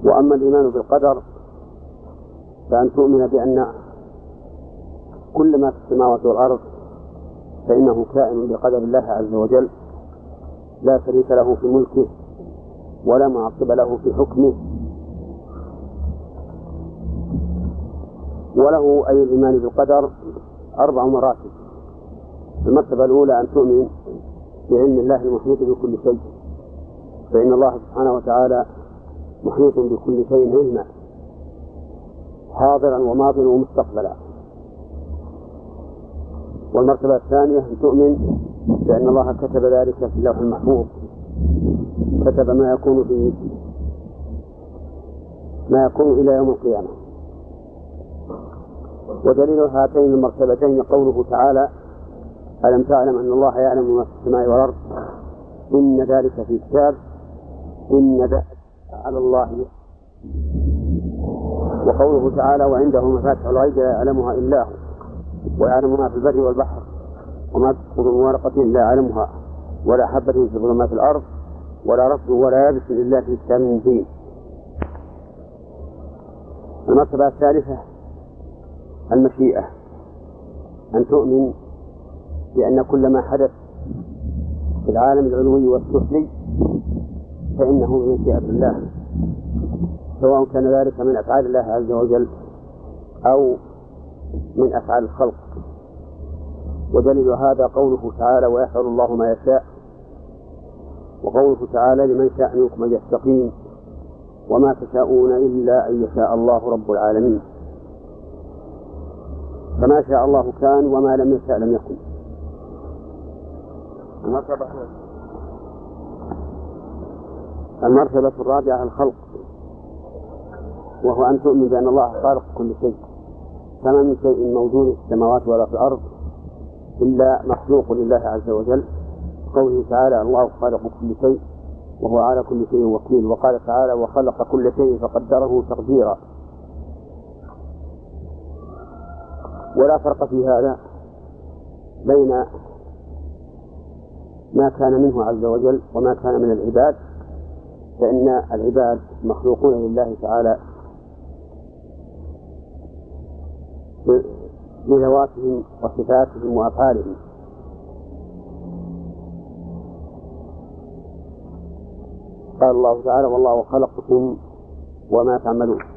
وأما الإيمان بالقدر فأن تؤمن بأن كل ما في السماوات والأرض فإنه كائن بقدر الله عز وجل، لا شريك له في ملكه ولا معقب له في حكمه. وله أي الإيمان بالقدر 4 مراتب. المرتبة الأولى أن تؤمن بعلم الله المحيط بكل شيء، فإن الله سبحانه وتعالى محيط بكل شيء علما، حاضرا وماضيا ومستقبلا. والمرتبة الثانية أن تؤمن بأن الله كتب ذلك في اللوح المحفوظ، كتب ما يكون إلى يوم القيامة. ودليل هاتين المرتبتين قوله تعالى: ألم تعلم أن الله يعلم ما في السماء والأرض إن ذلك في كتاب إن ذلك على الله. وقوله تعالى: وعنده مفاتح الغيب لا يعلمها إلا هو ويعلم ما في البر والبحر وما تسقط من ورقة لا يعلمها ولا حبة في ظلمات الأرض ولا رطب ولا يابس إلا في كتاب مبين. المرتبة الثالثة المشيئة، أن تؤمن بأن كل ما حدث في العالم العلوي والسفلي فإنه من مشيئة الله، سواء كان ذلك من أفعال الله عز وجل أو من أفعال الخلق. ودليل هذا قوله تعالى: ويفعل الله ما يشاء، وقوله تعالى: لمن شاء منكم أن يستقيم وما تشاءون إلا أن يشاء الله رب العالمين. فما شاء الله كان وما لم يشاء لم يكن. المرتبة الرابعة الخلق، وهو أن تؤمن بأن الله خالق كل شيء، فما من شيء موجود في السماوات ولا في الأرض إلا مخلوق لله عز وجل. قوله تعالى: الله خالق كل شيء وهو على كل شيء وكيل. وقال تعالى: وخلق كل شيء فقدره تقديرا. ولا فرق في هذا بين ما كان منه عز وجل وما كان من العباد، فإن العباد مخلوقون لله تعالى بذواتهم وصفاتهم وأفعالهم. قال الله تعالى: والله خلقكم وما تعملون.